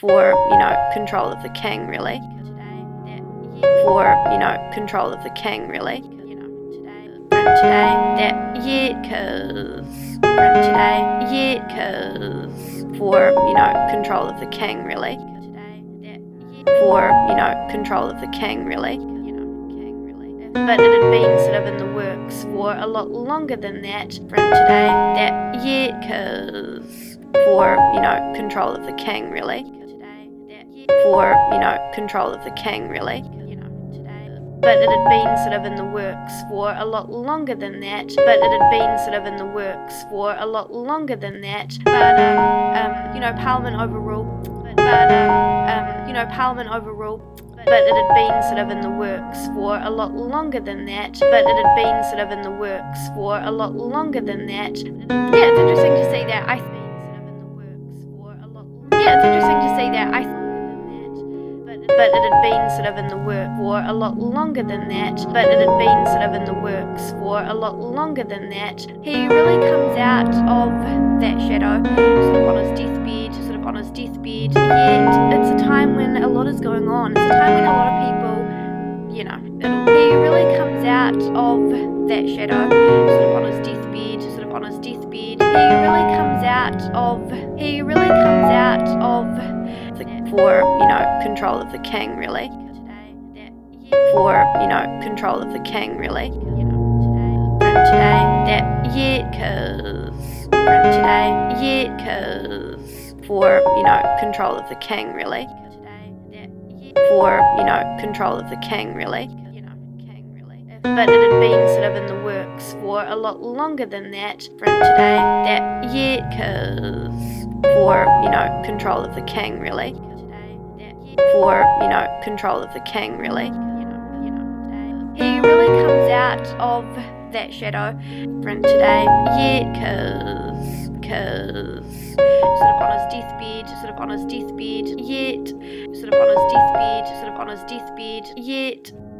for, control of the king, really. For, control of the king, really. From today, that, yeah, from today, yeah, for, control of the king, really. For, control of the king, really. But it had been sort of in the works for a lot longer than that. From today, that, yeah, for, control of the king, really. For, control of the king, really. But it had been sort of in the works for a lot longer than that. But it had been sort of in the works for a lot longer than that. But, Parliament overruled. But, Parliament overruled. But it had been sort of in the works for a lot longer than that. But it had been sort of in the works for a lot longer than that. Yeah, it's interesting to see that. Yeah, it's interesting to see that. But it had been sort of in the works for a lot longer than that. But it had been sort of in the works for a lot longer than that. He really comes out of that shadow, sort of on his deathbed, Yet it's a time when a lot is going on. It's a time when a lot of people, he really comes out of that shadow, sort of on his deathbed, He really comes out of for, control of the king, really. For, control of the king, really. From today, that, yeah, from today, yeah, for, control of the king, really. For, control of the king, really. But it had been sort of in the works for a lot longer than that. From today, that, yeah, for, control of the king, really. For, control of the king, really. He really comes out of that shadow. From today, yeah, sort of on his deathbed, yet, sort of on his deathbed, yet.